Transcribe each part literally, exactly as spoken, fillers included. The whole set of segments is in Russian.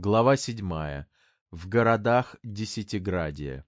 Глава седьмая. В городах Десятиградия.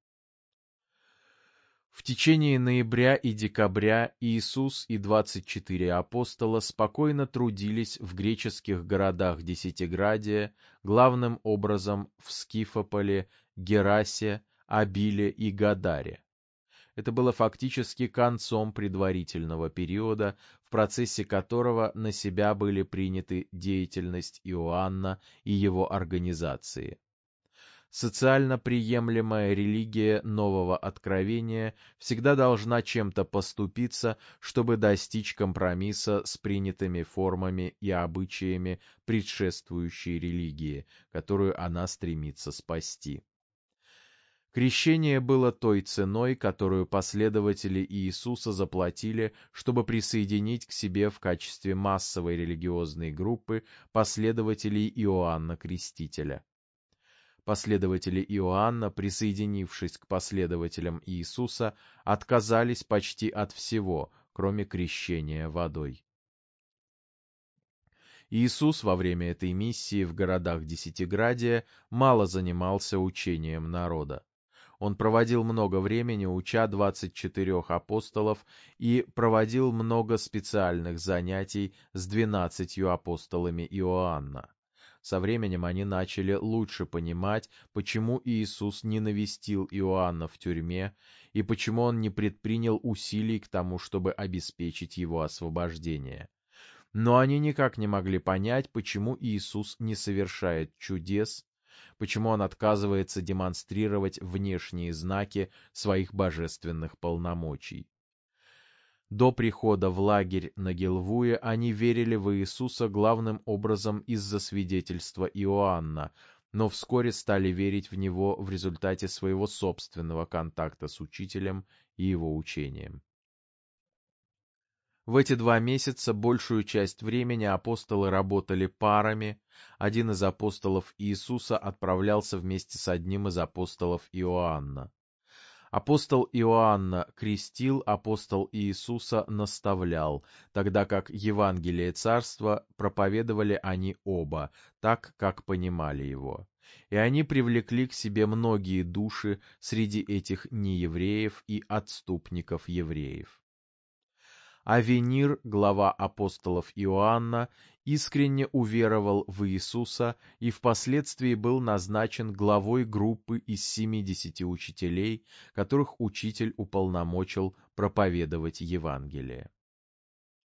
В течение ноября и декабря Иисус и двадцать четыре апостола спокойно трудились в греческих городах Десятиградия, главным образом в Скифополе, Герасе, Абиле и Гадаре. Это было фактически концом предварительного периода, в процессе которого на себя были приняты деятельность Иоанна и его организации. Социально приемлемая религия нового откровения всегда должна чем-то поступиться, чтобы достичь компромисса с принятыми формами и обычаями предшествующей религии, которую она стремится спасти. Крещение было той ценой, которую последователи Иисуса заплатили, чтобы присоединить к себе в качестве массовой религиозной группы последователей Иоанна Крестителя. Последователи Иоанна, присоединившись к последователям Иисуса, отказались почти от всего, кроме крещения водой. Иисус во время этой миссии в городах Десятиградия мало занимался учением народа. Он проводил много времени, уча двадцать четырех апостолов, и проводил много специальных занятий с двенадцатью апостолами Иоанна. Со временем они начали лучше понимать, почему Иисус не навестил Иоанна в тюрьме и почему он не предпринял усилий к тому, чтобы обеспечить его освобождение. Но они никак не могли понять, почему Иисус не совершает чудес, почему он отказывается демонстрировать внешние знаки своих божественных полномочий. До прихода в лагерь на Гилвуе они верили в Иисуса главным образом из-за свидетельства Иоанна, но вскоре стали верить в Него в результате своего собственного контакта с Учителем и Его учением. В эти два месяца большую часть времени апостолы работали парами. Один из апостолов Иисуса отправлялся вместе с одним из апостолов Иоанна. Апостол Иоанна крестил, апостол Иисуса наставлял, тогда как Евангелие Царства проповедовали они оба, так, как понимали его. И они привлекли к себе многие души среди этих неевреев и отступников евреев. Авенир, глава апостолов Иоанна, искренне уверовал в Иисуса и впоследствии был назначен главой группы из семидесяти учителей, которых учитель уполномочил проповедовать Евангелие.